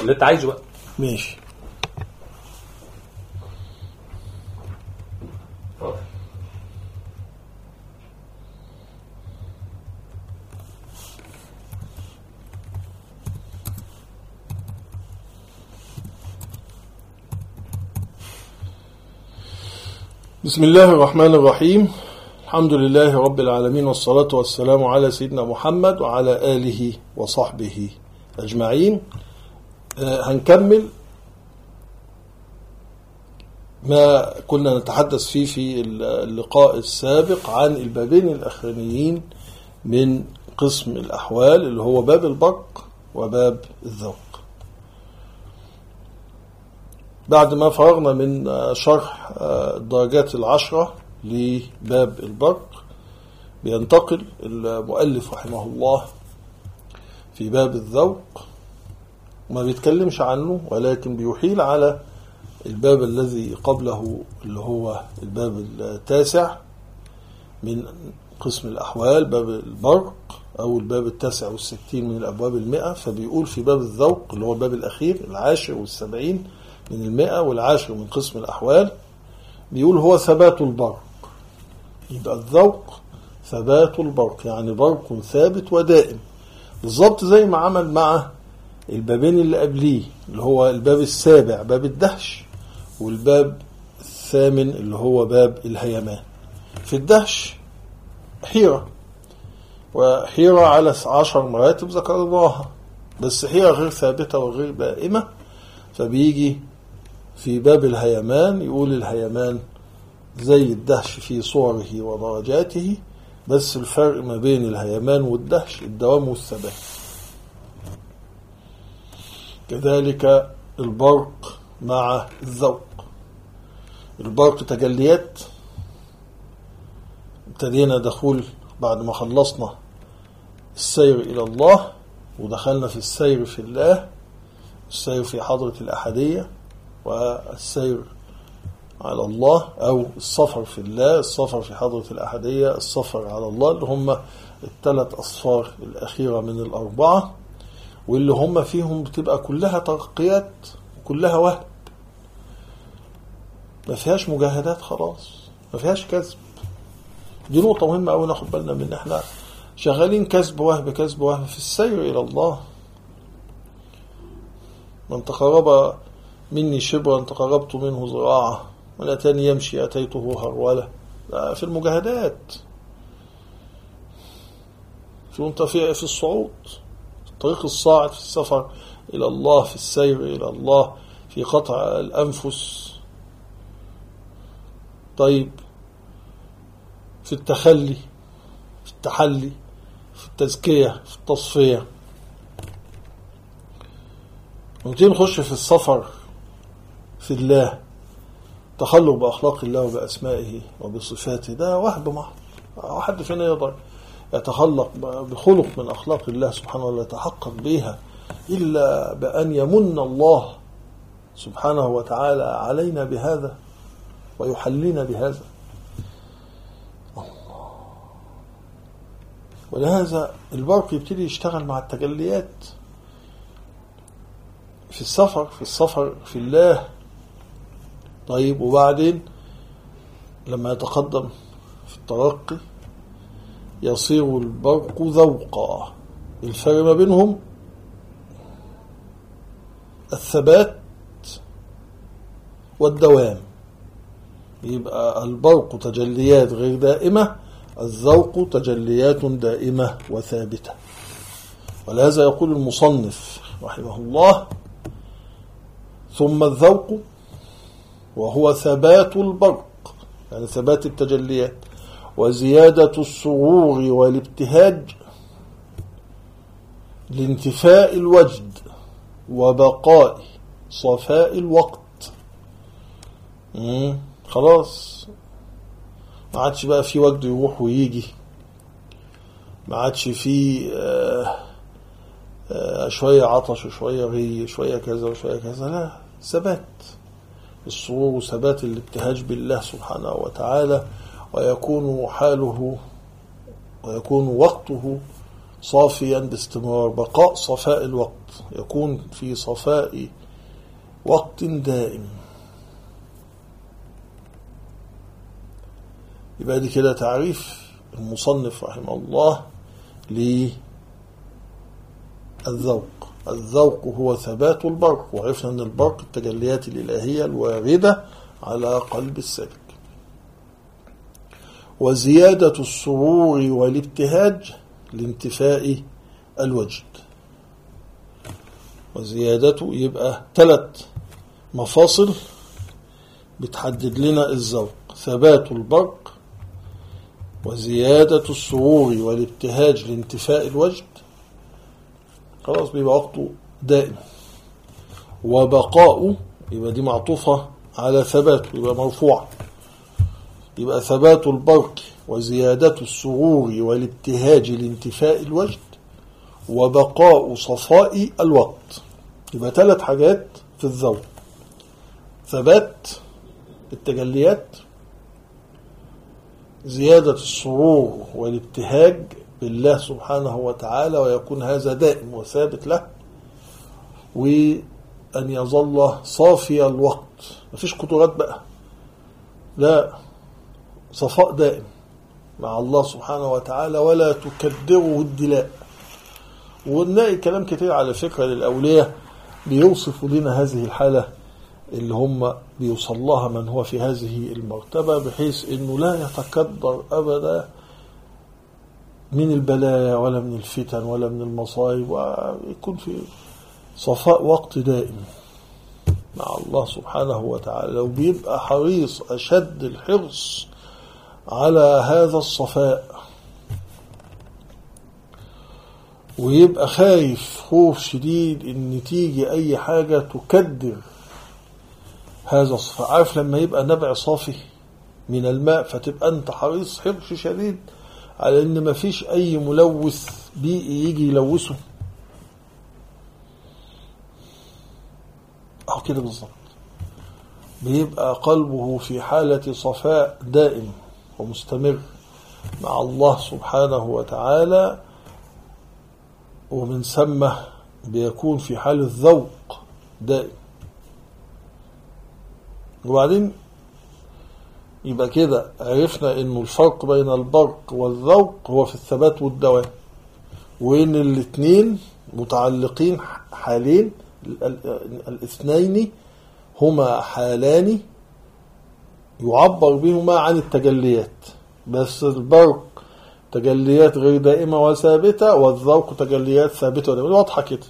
اللي انت عايزه بقى. ماشي. بسم الله الرحمن الرحيم. الحمد لله رب العالمين، والصلاة والسلام على سيدنا محمد وعلى آله وصحبه أجمعين. هنكمل ما كنا نتحدث فيه في اللقاء السابق عن البابين الأخرانيين من قسم الأحوال، اللي هو باب البرق وباب الذوق. بعد ما فرغنا من شرح الدرجات 10 لباب البرق، بينتقل المؤلف رحمه الله في باب الذوق، وما بيتكلمش عنه ولكن بيحيل على الباب الذي قبله اللي هو الباب التاسع من قسم الأحوال، باب البرق، أو الباب 69 من الأبواب 100. فبيقول في باب الذوق اللي هو الباب الأخير 10 و70 من 100 والعاشر من قسم الأحوال، بيقول هو ثبات البرق. يبقى الذوق ثبات البرق، يعني برق ثابت ودائم، بالضبط زي ما عمل مع البابين اللي قبليه، اللي هو الباب السابع باب الدهش، والباب الثامن اللي هو باب الهيمان. في الدهش حيرة، وحيرة على 10 مراتب ذكرناها، بس حيرة غير ثابتة وغير دائمة. فبيجي في باب الهيمان يقول الهيمان زي الدهش في صوره ودرجاته، بس الفرق ما بين الهيمان والدهش الدوام والثبات. كذلك البرق مع الذوق. البرق تجليات، ابتدينا دخول بعد ما خلصنا السير إلى الله، ودخلنا في السير في الله، السير في حضرة الأحدية، والسير على الله، أو السفر في الله، السفر في حضرة الأحدية، السفر على الله، اللي هم 3 أصفار الأخيرة من 4، واللي هم فيهم بتبقى كلها ترقيات، كلها وهب، ما فيهاش مجاهدات، خلاص ما فيهاش كذب. دي نقطة مهمة أوي ناخد بالنا من، احنا شغالين كذب وهب كذب وهب في السير إلى الله. من تقرب مني شبرا تقربت منه ذراعا، من أتاني يمشي أتيته هرولة. في المجاهدات، وانت في الصعود، الطريق الصاعد في السفر إلى الله، في السير إلى الله، في قطع الأنفس. طيب في التخلي، في التحلي، في التزكية، في التصفية. ونبتدي نخش في السفر في الله، تخلق بأخلاق الله وبأسمائه وبصفاته. ده وهب محض، حد فينا يقدر يتخلق بخلق من أخلاق الله سبحانه وتعالى يتحقق بها إلا بأن يمن الله سبحانه وتعالى علينا بهذا ويحلينا بهذا. ولهذا البرق يبتدي يشتغل مع التجليات في السفر في الله. طيب وبعدين لما يتقدم في الترقي يصير البرق ذوقا. الفرق ما بينهم الثبات والدوام. يبقى البرق تجليات غير دائمة، الذوق تجليات دائمة وثابتة. ولهذا يقول المصنف رحمه الله: ثم الذوق وهو ثبات البرق، يعني ثبات التجليات، وزيادة السرور والابتهاج لانتفاء الوجد وبقاء صفاء الوقت. خلاص ما عادش بقى في وجد يروح ويجي، ما عادش في شوية عطش وشوية غي، شوية كذا وشوية كذا، لا، ثبات السرور وثبات الابتهاج بالله سبحانه وتعالى، ويكون حاله ويكون وقته صافيا باستمرار، بقاء صفاء الوقت، يكون في صفاء وقت دائم. يبقى دي كده تعريف المصنف رحمه الله للذوق. الذوق هو ثبات البرق، وعرفنا أن البرق التجليات الإلهية الواردة على قلب السالك. وزيادة السرور والابتهاج لانتفاء الوجد. وزيادته يبقى 3 مفاصل بتحدد لنا الذوق: ثبات البرق، وزيادة السرور والابتهاج لانتفاء الوجد، خلاص بيبقى وقته دائم، وبقاؤه يبقى دي معطوفة على ثباته يبقى مرفوع، يبقى ثبات البرق وزيادة السرور والابتهاج لانتفاء الوجد وبقاء صفاء الوقت. يبقى 3 حاجات في الذوق: ثبات التجليات، زيادة السرور والابتهاج بالله سبحانه وتعالى ويكون هذا دائم وثابت له، وأن يظل صافي الوقت، مفيش قطرات بقى، لا، صفاء دائم مع الله سبحانه وتعالى ولا تكدره الدلاء. ونلاقي كلام كتير على فكرة للأولياء بيوصفوا لنا هذه الحالة اللي هم بيوصل لها من هو في هذه المرتبة، بحيث أنه لا يتكدر أبدا من البلايا ولا من الفتن ولا من المصائب، ويكون في صفاء وقت دائم مع الله سبحانه وتعالى. لو بيبقى حريص أشد الحرص على هذا الصفاء، ويبقى خايف خوف شديد ان تيجي اي حاجة تكدر هذا الصفاء. عارف لما يبقى نبع صافي من الماء، فتبقى انت حريص حرص شديد على ان مفيش اي ملوث بيئي يجي يلوثه، او كده بالظبط. بيبقى قلبه في حالة صفاء دائم ومستمر مع الله سبحانه وتعالى، ومن ثم بيكون في حال الذوق دائم. وبعدين يبقى كده عرفنا انه الفرق بين البرق والذوق هو في الثبات والدوام، وان الاثنين متعلقين حالين، الاثنين هما حالان يعبر بهما عن التجليات، بس البرق تجليات غير دائمة وثابتة، والذوق تجليات ثابتة ودائمة. واضحة كده.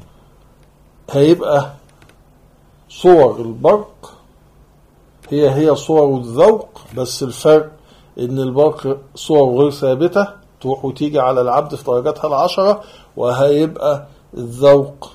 هيبقى صور البرق هي صور الذوق، بس الفرق ان البرق صور غير ثابتة تروح وتيجي على العبد في درجاتها 10، وهيبقى الذوق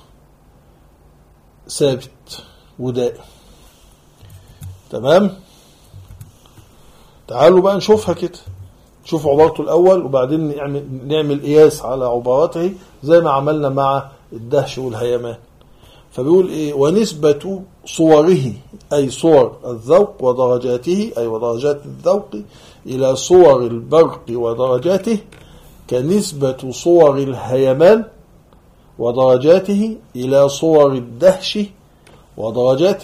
ثابت ودائم. تمام؟ تعالوا بقى نشوفها كده، نشوف عبارته الأول وبعدين نعمل قياس على عبارته زي ما عملنا مع الدهش والهيمان. فبيقول إيه؟ ونسبة صوره أي صور الذوق ودرجاته أي ودرجات الذوق إلى صور البرق ودرجاته كنسبة صور الهيمان ودرجاته إلى صور الدهش ودرجاته.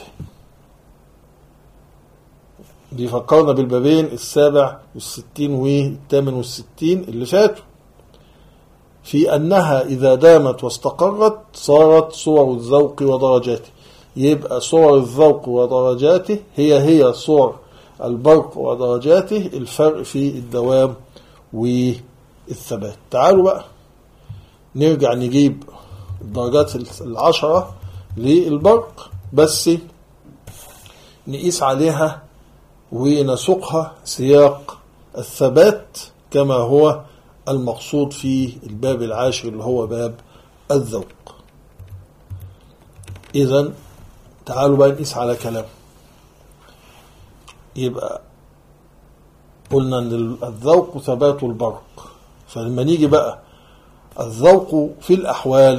دي فكرنا بالبابين 67 و68 اللي فاتوا، في أنها إذا دامت واستقرت صارت صور الذوق ودرجاته. يبقى صور الذوق ودرجاته هي صور البرق ودرجاته، الفرق في الدوام والثبات. تعالوا بقى نرجع نجيب الدرجات 10 للبرق، بس نقيس عليها ونسوقها سياق الثبات كما هو المقصود في الباب 10 اللي هو باب الذوق. إذن تعالوا بقى نقيس على كلام. يبقى قلنا أن الذوق ثبات البرق، فلما نيجي بقى الذوق في الأحوال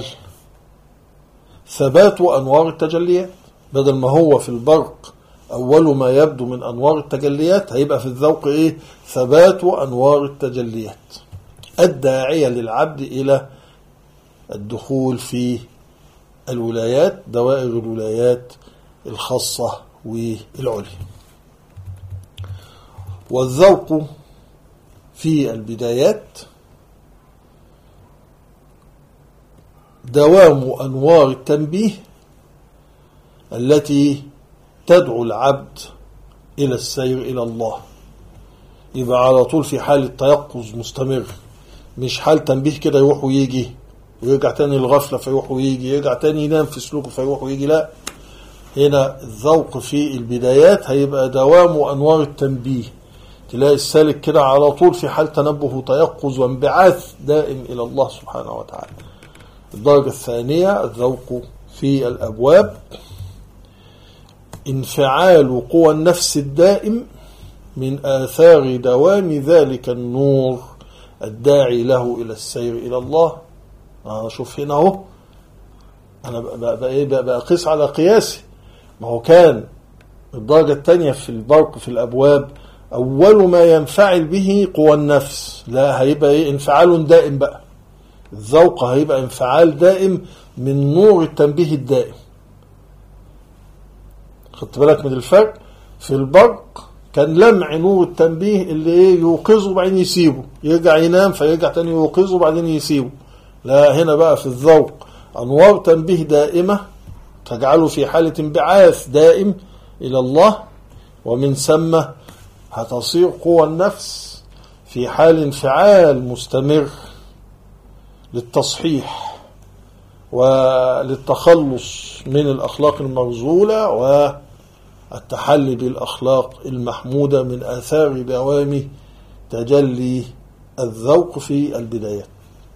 ثبات أنوار التجليات، بدل ما هو في البرق أول ما يبدو من أنوار التجليات، هيبقى في الذوق إيه؟ ثبات أنوار التجليات الداعية للعبد إلى الدخول في الولايات، دوائر الولايات الخاصة والعليا. والذوق في البدايات دوام أنوار التنبيه التي تدعو العبد إلى السير إلى الله. يبقى على طول في حالة تيقظ مستمر، مش حال تنبيه كده يروح ويجي ويرجع تاني الغفلة فيروح ويجي، يرجع تاني ينام في سلوكه فيروح ويجي. لا، هنا الذوق في البدايات هيبقى دوام أنوار التنبيه، تلاقي السالك كده على طول في حال تنبه وتيقظ وانبعاث دائم إلى الله سبحانه وتعالى. الدرجة الثانية الذوق في الأبواب، انفعال قوى النفس الدائم من آثار دوام ذلك النور الداعي له إلى السير إلى الله. شوف هنا اهو، أنا بقيس على قياسي. ما هو كان الدرجة الثانية في البرق في الأبواب أول ما ينفعل به قوى النفس، لا هيبقى انفعال دائم بقى. الذوق هيبقى انفعال دائم من نور التنبيه الدائم. خدت بالك من الفرق؟ في البرق كان لمع نور التنبيه اللي يوقظه وبعدين يسيبه، يرجع ينام فيرجع تاني يوقظه وبعدين يسيبه. لا، هنا بقى في الذوق أنوار تنبيه دائمة تجعله في حالة انبعاث دائم إلى الله، ومن ثم هتصير قوى النفس في حال انفعال مستمر للتصحيح وللتخلص من الأخلاق المرذولة والتحلي بالأخلاق المحمودة من آثار دوام تجلي الذوق في البدايات.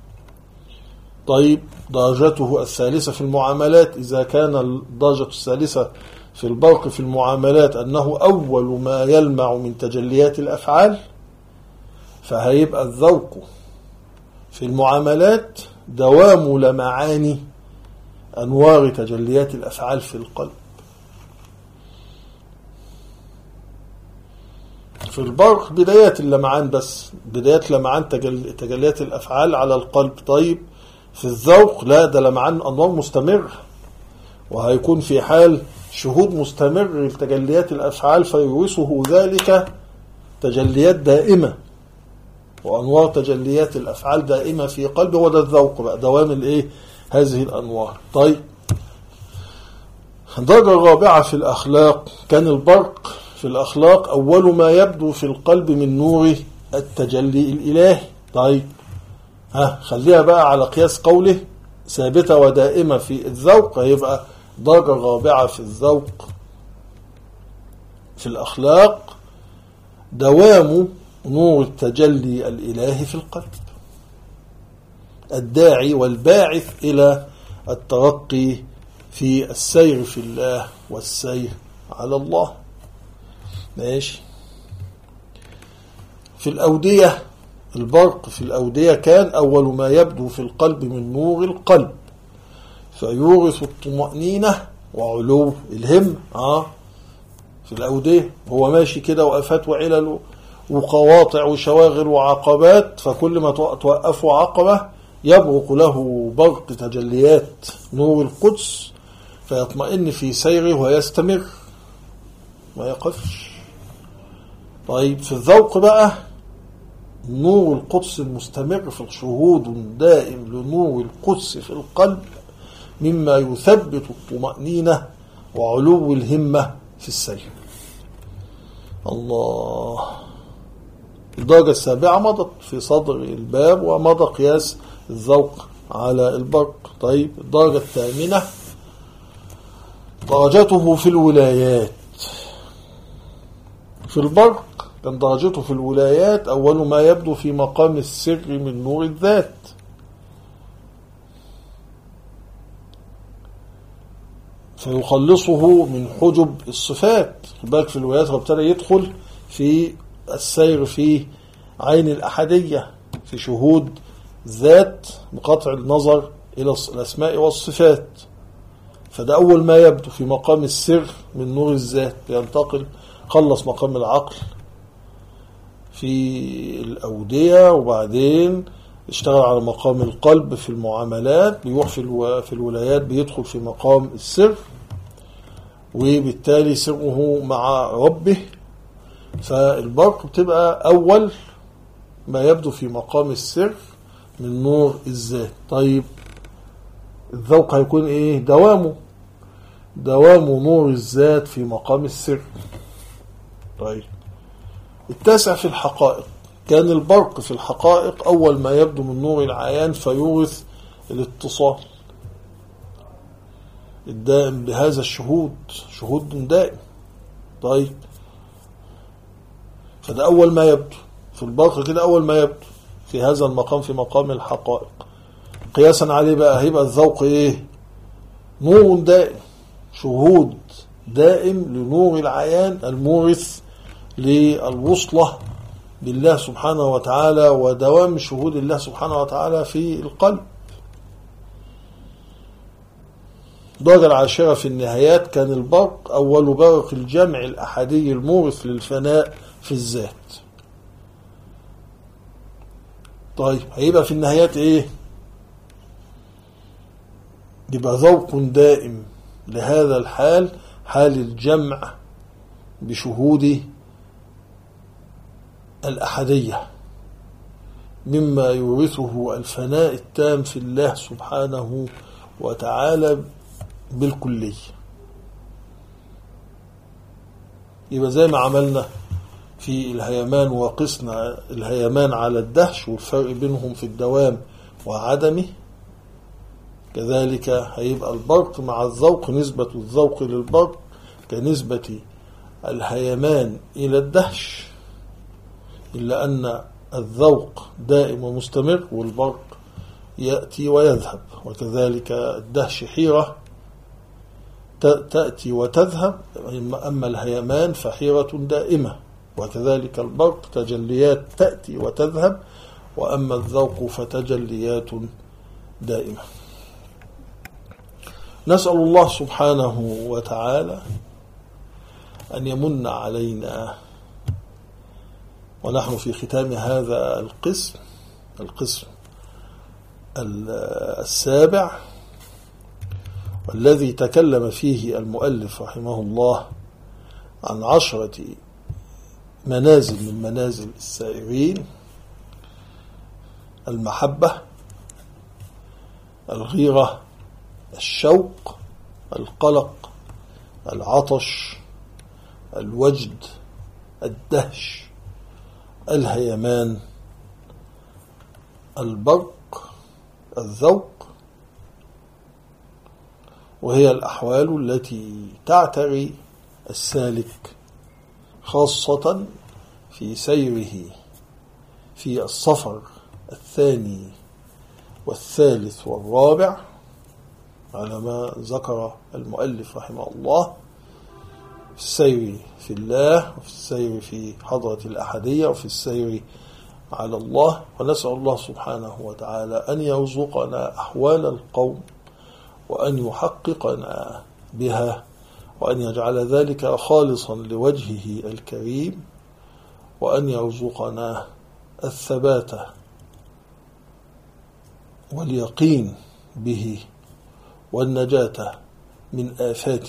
طيب، درجته الثالثة في المعاملات، إذا كان الدرجة الثالثة في البرق في المعاملات أنه أول ما يلمع من تجليات الأفعال، فهيبقى الذوق في المعاملات دوام لمعان أنوار تجليات الأفعال في القلب. في البرق بدايات اللمعان بس، بدايات لمعان تجليات الأفعال على القلب. طيب، في الذوق لا، ده لمعان أنوار مستمر، وهيكون في حال شهود مستمر لتجليات الأفعال فيورثه ذلك تجليات دائمة وأنوار تجليات الأفعال دائمة في قلبه. وده الذوق بقى، دوام هذه الأنوار. طيب، الدرجة الرابعة في الأخلاق، كان البرق في الأخلاق أول ما يبدو في القلب من نور التجلي الإلهي. طيب، خليها بقى على قياس قوله ثابتة ودائمة في الذوق، هيبقى درجة رابعة في الذوق في الأخلاق دوام نور التجلي الإلهي في القلب الداعي والباعث إلى الترقي في السير في الله والسير على الله. ماشي. في الأودية، البرق في الأودية كان أول ما يبدو في القلب من نور القلب فيورث الطمأنينة وعلو الهم. في الأودية هو ماشي كده وقفات وعلل وقواطع وشواغل وعقبات، فكل ما توقفوا عقبة يبرق له برق تجليات نور القدس فيطمئن في سيره ويستمر ما يقفش. طيب، في الذوق بقى نور القدس المستمر في الشهود دائم لنور القدس في القلب مما يثبت الطمأنينة وعلو الهمة في السير. الله. الدرجة السابعة مضت في صدر الباب ومضى قياس الذوق على البرق. طيب، الدرجة الثامنة درجته في الولايات. في البرق كان درجته في الولايات أول ما يبدو في مقام السر من نور الذات، فيخلصه من حجب الصفات. بالك في الولايات وابتدى يدخل في السير في عين الأحدية، في شهود ذات بقطع النظر إلى الأسماء والصفات. فده أول ما يبدو في مقام السر من نور الذات، ينتقل خلص مقام العقل في الأودية، وبعدين اشتغل على مقام القلب في المعاملات، بيروح في الولايات بيدخل في مقام السر، وبالتالي سره مع ربه. فالبرق بتبقى أول ما يبدو في مقام السر من نور الذات. طيب الذوق هيكون ايه؟ دوام نور الذات في مقام السر. طيب التاسع في الحقائق، كان البرق في الحقائق أول ما يبدو من نور العيان فيورث الاتصال الدائم بهذا الشهود، شهود دائم. طيب فده أول ما يبدو في البرق كده، أول ما يبدو في هذا المقام في مقام الحقائق. قياسا عليه بقى هيبقى الذوق ايه؟ نور دائم، شهود دائم لنور العيان المورث للوصلة بالله سبحانه وتعالى ودوام شهود الله سبحانه وتعالى في القلب. الدرجة العاشرة في النهايات، كان البرق أول برق الجمع الأحدي المورث للفناء في الذات. طيب هيبقى في النهايات ايه؟ يبقى ذوق دائم لهذا الحال، حال الجمع بشهود الأحدية، مما يورثه الفناء التام في الله سبحانه وتعالى بالكلية. يبقى زي ما عملنا في الهيمان وقسنا الهيمان على الدهش والفرق بينهم في الدوام وعدمه، كذلك هيبقى البرق مع الذوق، نسبة الذوق للبرق كنسبة الهيمان إلى الدهش، إلا أن الذوق دائم ومستمر والبرق يأتي ويذهب. وكذلك الدهش حيرة تأتي وتذهب، أما الهيمان فحيرة دائمة، وكذلك البرق تجليات تأتي وتذهب، وأما الذوق فتجليات دائمة. نسأل الله سبحانه وتعالى أن يمن علينا ونحن في ختام هذا القسم السابع، والذي تكلم فيه المؤلف رحمه الله عن 10 منازل من منازل السائرين: المحبة، الغيرة، الشوق، القلق، العطش، الوجد، الدهش، الهيمان، البرق، الذوق. وهي الأحوال التي تعتري السالك خاصة في سيره في السفر الثاني والثالث والرابع، على ما ذكر المؤلف رحمه الله، في السير في الله، وفي السير في حضرة الأحدية، وفي السير على الله. ونسأل الله سبحانه وتعالى أن يرزقنا أحوال القوم وأن يحققنا بها، وأن يجعل ذلك خالصا لوجهه الكريم، وأن يرزقنا الثبات واليقين به والنجاة من آفات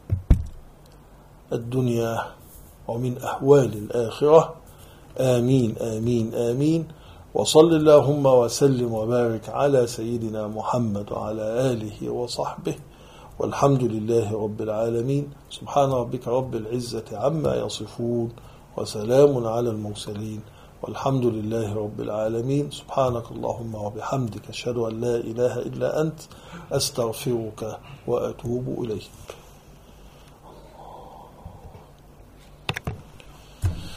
الدنيا ومن أهوال الآخرة. آمين آمين آمين. وصل اللهم وسلم وبارك على سيدنا محمد وعلى آله وصحبه، والحمد لله رب العالمين. سبحان ربك رب العزة عما يصفون، وسلام على المرسلين، والحمد لله رب العالمين. سبحانك اللهم وبحمدك، أشهد أن لا إله إلا أنت، أستغفرك وأتوب إليك.